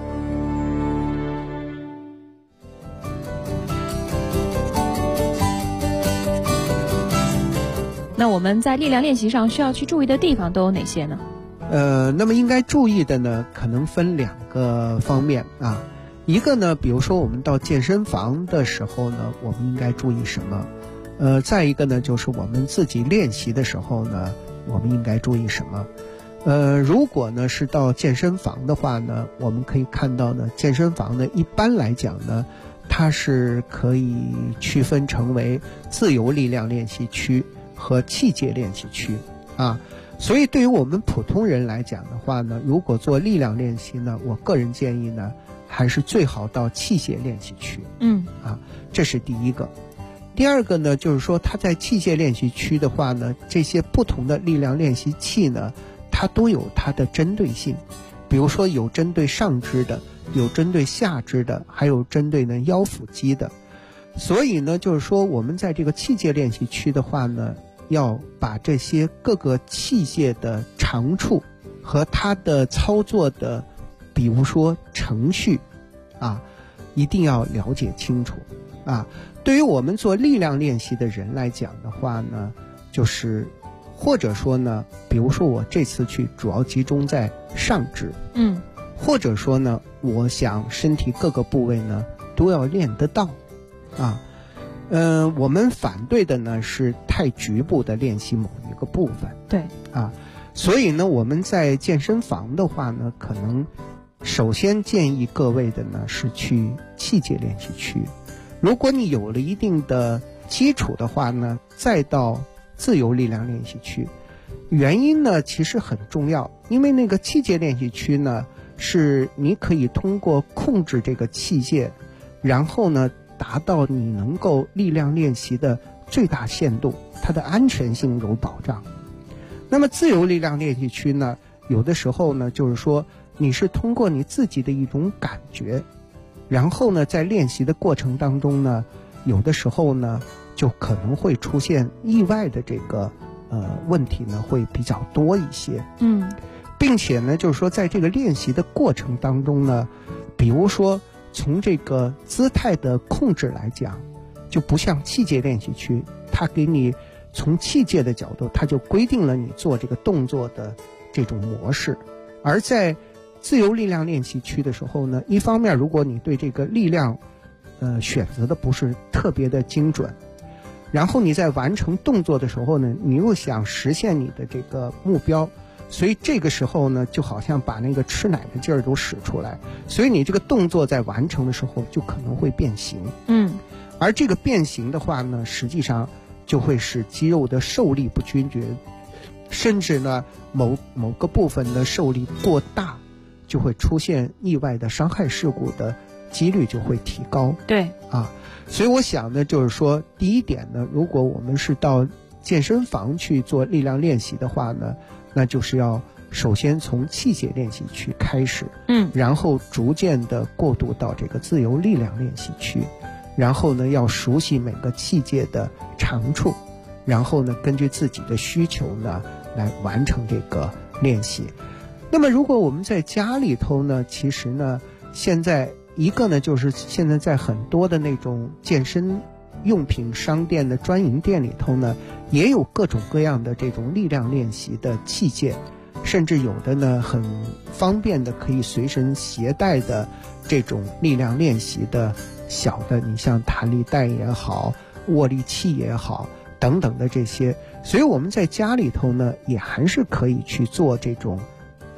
那我们在力量练习上需要去注意的地方都有哪些呢？ 那么应该注意的呢，可能分2个方面啊。一个呢，比如说我们到健身房的时候呢，我们应该注意什么？再一个呢，就是我们自己练习的时候呢，我们应该注意什么？如果呢是到健身房的话呢，我们可以看到呢，健身房呢一般来讲呢，它是可以区分成为自由力量练习区和器械练习区啊。所以对于我们普通人来讲的话呢，如果做力量练习呢，我个人建议呢，还是最好到器械练习区。这是第一个。第二个呢，就是说它在器械练习区的话呢，这些不同的力量练习器呢，它都有它的针对性。比如说有针对上肢的，有针对下肢的，还有针对呢腰腹肌的。所以呢，就是说我们在这个器械练习区的话呢，要把这些各个器械的长处和它的操作的，比如说程序啊，一定要了解清楚啊。对于我们做力量练习的人来讲的话呢，就是或者说呢，比如说我这次去主要集中在上肢，或者说呢，我想身体各个部位呢都要练得到啊。我们反对的呢是太局部的练习某一个部分。 对啊，所以呢，我们在健身房的话呢，可能首先建议各位的呢是去器械练习区。如果你有了一定的基础的话呢，再到自由力量练习区。原因呢其实很重要，因为那个器械练习区呢，是你可以通过控制这个器械，然后呢达到你能够力量练习的最大限度，它的安全性有保障。那么自由力量练习区呢，有的时候呢，就是说你是通过你自己的一种感觉，然后呢在练习的过程当中呢，有的时候呢就可能会出现意外的这个问题呢会比较多一些。并且呢就是说在这个练习的过程当中呢，比如说从这个姿态的控制来讲，就不像器械练习区，它给你从器械的角度，它就规定了你做这个动作的这种模式。而在自由力量练习区的时候呢，一方面如果你对这个力量选择的不是特别的精准，然后你在完成动作的时候呢，你又想实现你的这个目标，所以这个时候呢，就好像把那个吃奶的劲儿都使出来，所以你这个动作在完成的时候就可能会变形。而这个变形的话呢，实际上就会使肌肉的受力不均匀，甚至呢某个部分的受力过大，就会出现意外的伤害事故的几率就会提高。 对啊，所以我想呢，就是说第一点呢，如果我们是到健身房去做力量练习的话呢，那就是要首先从器械练习区开始，然后逐渐的过渡到这个自由力量练习区，然后呢要熟悉每个器械的长处，然后呢根据自己的需求呢来完成这个练习。那么如果我们在家里头呢，其实呢现在一个呢就是现在在很多的那种健身用品商店的专营店里头呢，也有各种各样的这种力量练习的器械，甚至有的呢很方便的可以随身携带的这种力量练习的小的，你像弹力带也好，握力器也好等等的这些。所以我们在家里头呢也还是可以去做这种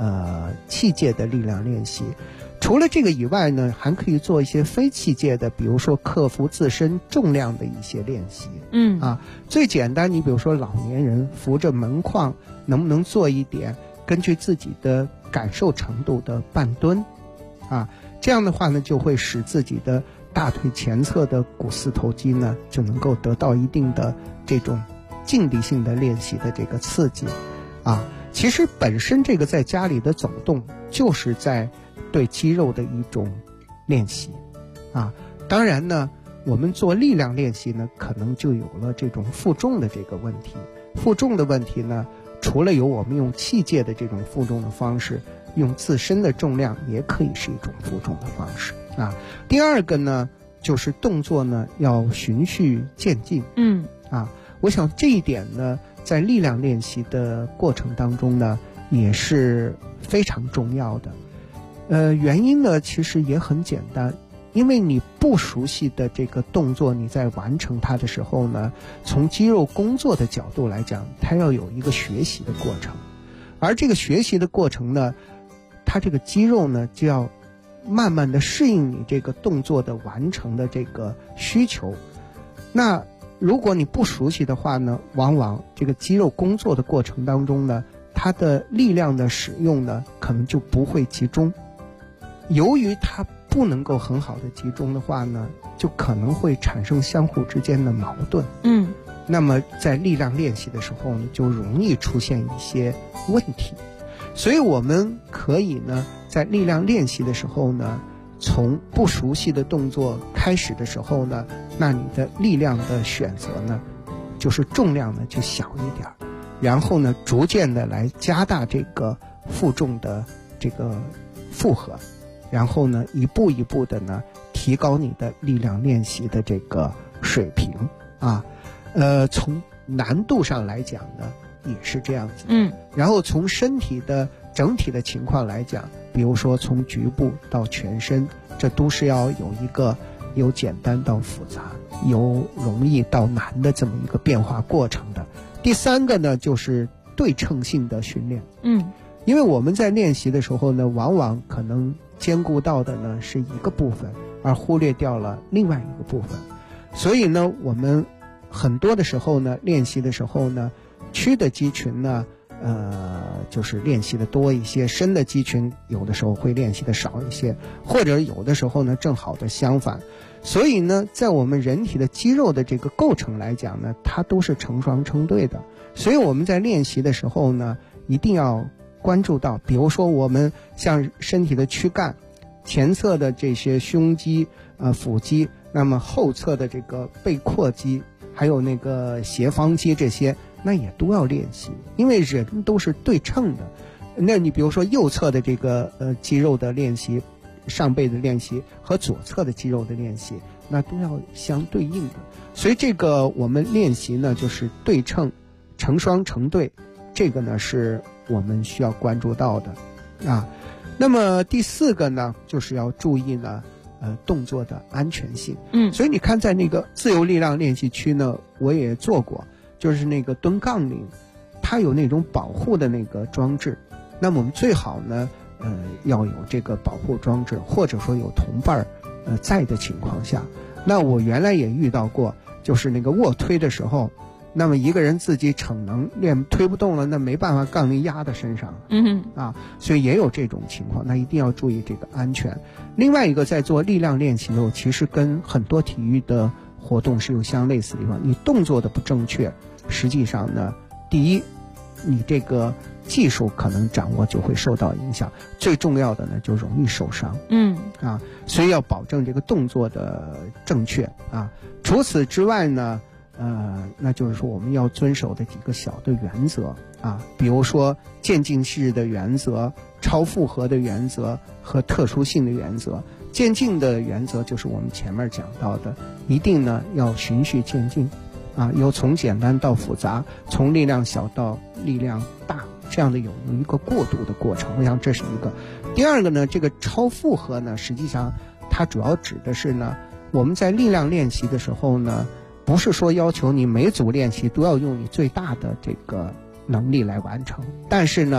器械的力量练习。除了这个以外呢，还可以做一些非器械的，比如说克服自身重量的一些练习。最简单，你比如说老年人扶着门框，能不能做一点根据自己的感受程度的半蹲这样的话呢，就会使自己的大腿前侧的股四头肌呢就能够得到一定的这种静力性的练习的这个刺激其实本身这个在家里的走动就是在对肌肉的一种练习当然呢，我们做力量练习呢，可能就有了这种负重的这个问题。负重的问题呢，除了有我们用器械的这种负重的方式，用自身的重量也可以是一种负重的方式第二个呢，就是动作呢要循序渐进。我想这一点呢，在力量练习的过程当中呢，也是非常重要的。原因呢其实也很简单，因为你不熟悉的这个动作，你在完成它的时候呢，从肌肉工作的角度来讲，它要有一个学习的过程，而这个学习的过程呢，它这个肌肉呢就要慢慢的适应你这个动作的完成的这个需求。那如果你不熟悉的话呢，往往这个肌肉工作的过程当中呢，它的力量的使用呢可能就不会集中。由于它不能够很好的集中的话呢，就可能会产生相互之间的矛盾。那么在力量练习的时候呢，就容易出现一些问题。所以我们可以呢，在力量练习的时候呢，从不熟悉的动作开始的时候呢，那你的力量的选择呢，就是重量呢就小一点，然后呢逐渐的来加大这个负重的这个负荷，然后呢一步一步的呢提高你的力量练习的这个水平从难度上来讲呢也是这样子。然后从身体的整体的情况来讲，比如说从局部到全身，这都是要有一个由简单到复杂，由容易到难的这么一个变化过程的。第三个呢，就是对称性的训练。因为我们在练习的时候呢，往往可能兼顾到的呢是一个部分，而忽略掉了另外一个部分。所以呢，我们很多的时候呢，练习的时候呢，屈的肌群呢就是练习的多一些，深的肌群有的时候会练习的少一些，或者有的时候呢正好的相反。所以呢，在我们人体的肌肉的这个构成来讲呢，它都是成双成对的。所以我们在练习的时候呢，一定要关注到，比如说我们像身体的躯干，前侧的这些胸肌腹肌，那么后侧的这个背阔肌，还有那个斜方肌，这些那也都要练习，因为人都是对称的。那你比如说右侧的这个肌肉的练习，上背的练习和左侧的肌肉的练习，那都要相对应的。所以这个我们练习呢，就是对称、成双成对，这个呢是我们需要关注到的那么第四个呢，就是要注意呢动作的安全性。所以你看在那个自由力量练习区呢，我也做过，就是那个蹲杠铃，它有那种保护的那个装置。那么我们最好呢要有这个保护装置，或者说有同伴在的情况下。那我原来也遇到过，就是那个卧推的时候，那么一个人自己逞能练推不动了，那没办法，杠铃压在身上所以也有这种情况，那一定要注意这个安全。另外一个，在做力量练习的时候，其实跟很多体育的活动是有相类似的地方。你动作的不正确，实际上呢，第一，你这个技术可能掌握就会受到影响，最重要的呢就容易受伤所以要保证这个动作的正确除此之外呢那就是说我们要遵守的几个小的原则比如说渐进式的原则、超负荷的原则和特殊性的原则。渐进的原则就是我们前面讲到的，一定呢要循序渐进由从简单到复杂，从力量小到力量大，这样的有一个过渡的过程。我想这是一个。第二个呢，这个超负荷呢，实际上它主要指的是呢，我们在力量练习的时候呢，不是说要求你每组练习都要用你最大的这个能力来完成，但是呢，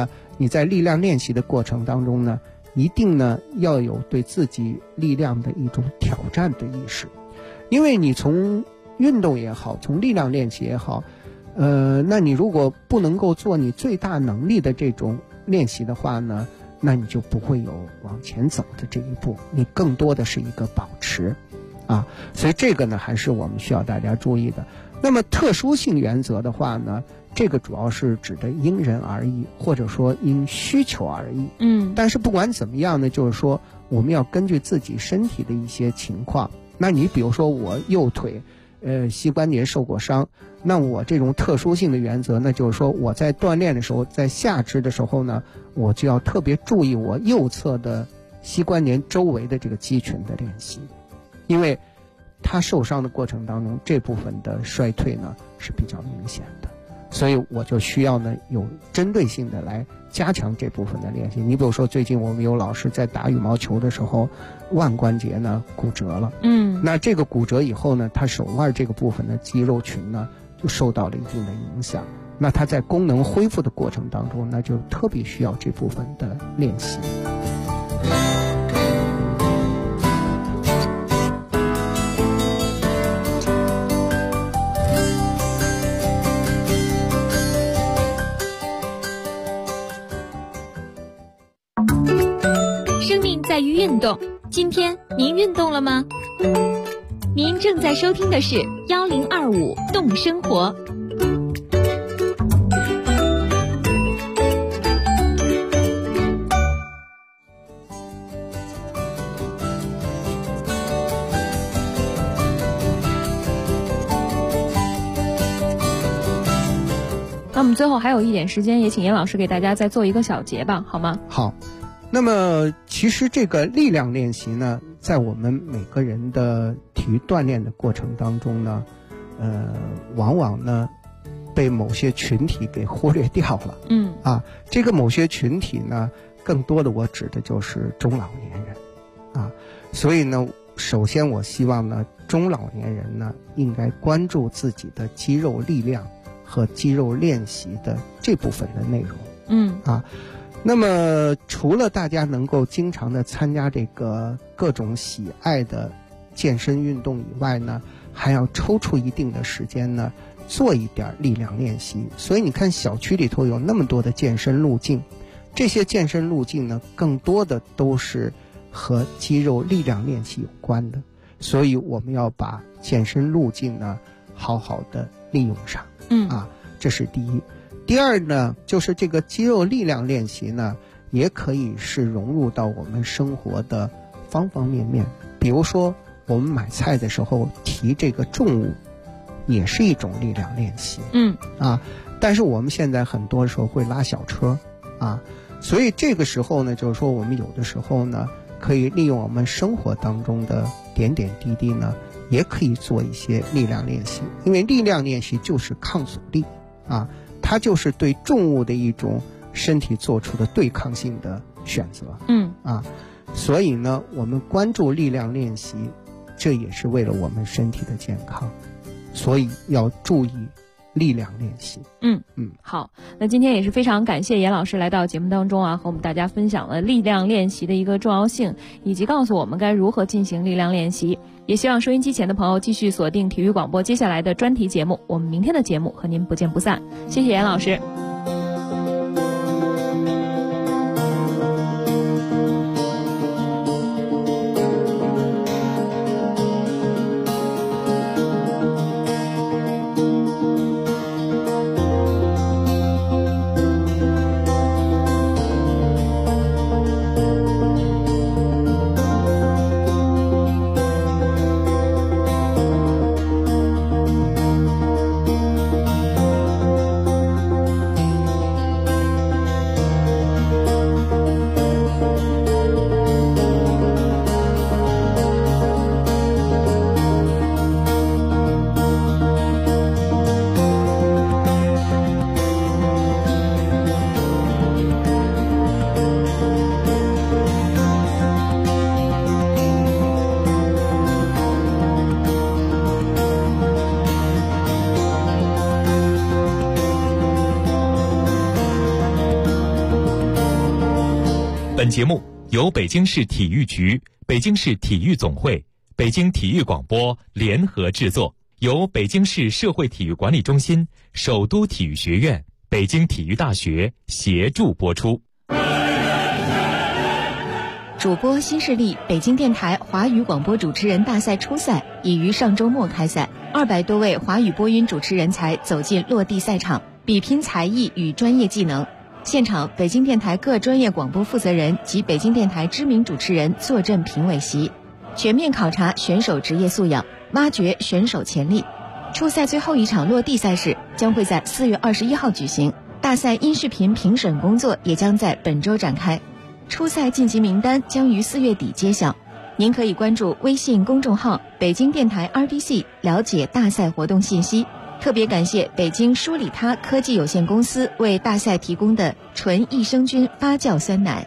你在力量练习的过程当中呢，一定呢要有对自己力量的一种挑战的意识。因为你从运动也好，从力量练习也好，那你如果不能够做你最大能力的这种练习的话呢，那你就不会有往前走的这一步，你更多的是一个保持啊。所以这个呢还是我们需要大家注意的。那么特殊性原则的话呢，这个主要是指的因人而异，或者说因需求而异。但是不管怎么样呢，就是说我们要根据自己身体的一些情况。那你比如说我右腿膝关节受过伤，那我这种特殊性的原则，那就是说我在锻炼的时候，在下肢的时候呢，我就要特别注意我右侧的膝关节周围的这个肌群的练习，因为它受伤的过程当中，这部分的衰退呢是比较明显的，所以我就需要呢有针对性的来加强这部分的练习。你比如说最近我们有老师在打羽毛球的时候，腕关节呢骨折了，那这个骨折以后呢，他手腕这个部分的肌肉群呢就受到了一定的影响，那他在功能恢复的过程当中，那就特别需要这部分的练习。 生命在于运动，今天您运动了吗？您正在收听的是1025动生活。 那我们最后还有一点时间，也请严老师给大家再做一个小结吧，好吗？ 好。那么其实这个力量练习呢，在我们每个人的体育锻炼的过程当中呢，往往呢被某些群体给忽略掉了。这个某些群体呢，更多的我指的就是中老年人啊。所以呢，首先我希望呢，中老年人呢应该关注自己的肌肉力量和肌肉练习的这部分的内容。那么除了大家能够经常的参加这个各种喜爱的健身运动以外呢，还要抽出一定的时间呢，做一点力量练习。所以你看小区里头有那么多的健身路径，这些健身路径呢，更多的都是和肌肉力量练习有关的，所以我们要把健身路径呢好好的利用上。这是第一。第二呢，就是这个肌肉力量练习呢，也可以是融入到我们生活的方方面面。比如说我们买菜的时候提这个重物，也是一种力量练习。但是我们现在很多时候会拉小车所以这个时候呢，就是说我们有的时候呢，可以利用我们生活当中的点点滴滴呢，也可以做一些力量练习。因为力量练习就是抗阻力它就是对重物的一种身体做出的对抗性的选择。所以呢，我们关注力量练习，这也是为了我们身体的健康，所以要注意力量练习。 好，那今天也是非常感谢严老师来到节目当中和我们大家分享了力量练习的一个重要性，以及告诉我们该如何进行力量练习。也希望收音机前的朋友继续锁定体育广播接下来的专题节目，我们明天的节目和您不见不散。谢谢严老师。 本节目由北京市体育局、北京市体育总会、北京体育广播联合制作，由北京市社会体育管理中心、首都体育学院、北京体育大学协助播出。 主播新势力北京电台华语广播主持人大赛初赛已于上周末开赛，200多位华语播音主持人才走进落地赛场，比拼才艺与专业技能。现场，北京电台各专业广播负责人及北京电台知名主持人坐镇评委席，全面考察选手职业素养，挖掘选手潜力。初赛最后一场落地赛事将会在4月21号举行，大赛音视频评审工作也将在本周展开。初赛晋级名单将于4月底揭晓，您可以关注微信公众号北京电台 RTC 了解大赛活动信息。特别感谢北京舒里他科技有限公司为大赛提供的纯益生菌发酵酸奶。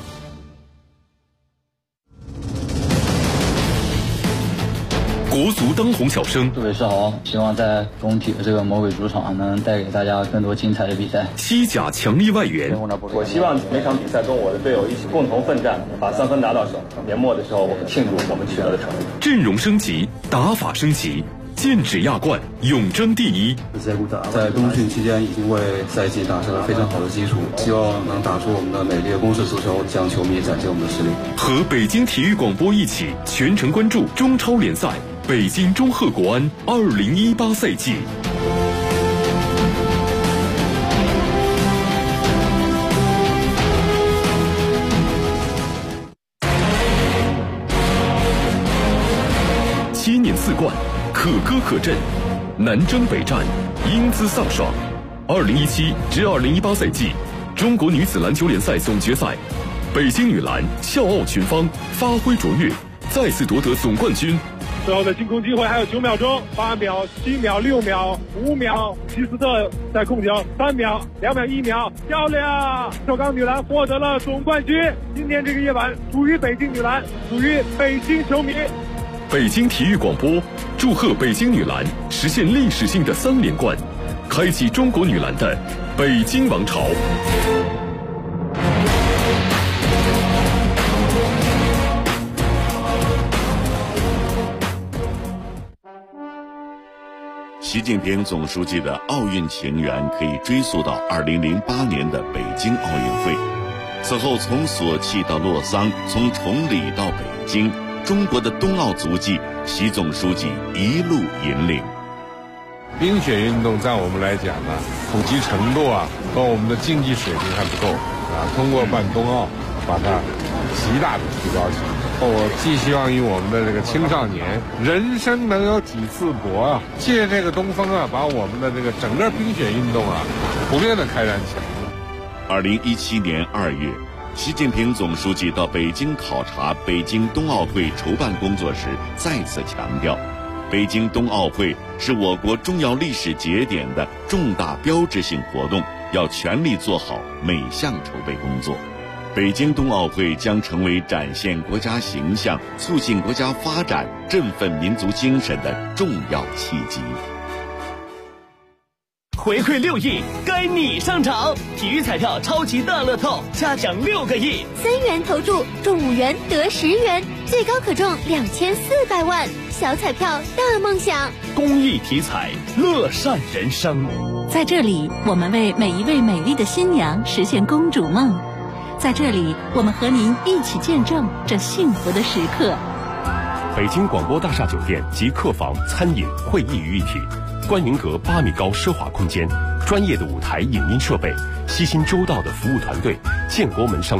国足当红小生， 祝伟是好，希望在工体的这个魔鬼主场能带给大家更多精彩的比赛。 西甲强力外援， 我希望每场比赛跟我的队友一起共同奋战，把3分拿到手。年末的时候，我们庆祝我们取得的成绩。 阵容升级，打法升级，剑指亚冠，永争第一。 在冬训期间已经为赛季打下了非常好的基础，希望能打出我们的美丽的攻势足球，向球迷展现我们的实力。 和北京体育广播一起全程关注中超联赛北京中赫国安2018赛季。7年4冠，可歌可阵，南征北战，英姿飒爽。2017至2018赛季中国女子篮球联赛总决赛，北京女篮笑傲群芳，发挥卓越，再次夺得总冠军。 最后的进攻机会还有9秒钟，8秒、7秒、6秒、5秒，齐斯特在控球，3秒、2秒、1秒，漂亮！首钢女篮获得了总冠军。今天这个夜晚属于北京女篮，属于北京球迷。 北京体育广播祝贺北京女篮实现历史性的3连冠，开启中国女篮的北京王朝。 习近平总书记的奥运情缘可以追溯到2008年的北京奥运会。此后从索契到洛桑，从崇礼到北京，中国的冬奥足迹，习总书记一路引领。 冰雪运动在我们来讲呢，普及程度和我们的竞技水平还不够通过办冬奥，把它极大的提高起来。我寄希望于我们的这个青少年，人生能有几次搏借这个东风把我们的这个整个冰雪运动普遍的开展起来。 2017年2月，习近平总书记到北京考察北京冬奥会筹办工作时，再次强调，北京冬奥会是我国重要历史节点的重大标志性活动，要全力做好每项筹备工作。北京冬奥会将成为展现国家形象、促进国家发展、振奋民族精神的重要契机。 回馈6亿，该你上场！体育彩票超级大乐透，嘉奖6个亿 ，3元投注中5元得10元，最高可中2400万，小彩票大梦想。 公益体彩，乐善人生。 在这里，我们为每一位美丽的新娘实现公主梦。在这里，我们和您一起见证这幸福的时刻。 北京广播大厦酒店及客房、餐饮、会议于一体，观云阁8米高奢华空间，专业的舞台影音设备，悉心周到的服务团队，建国门商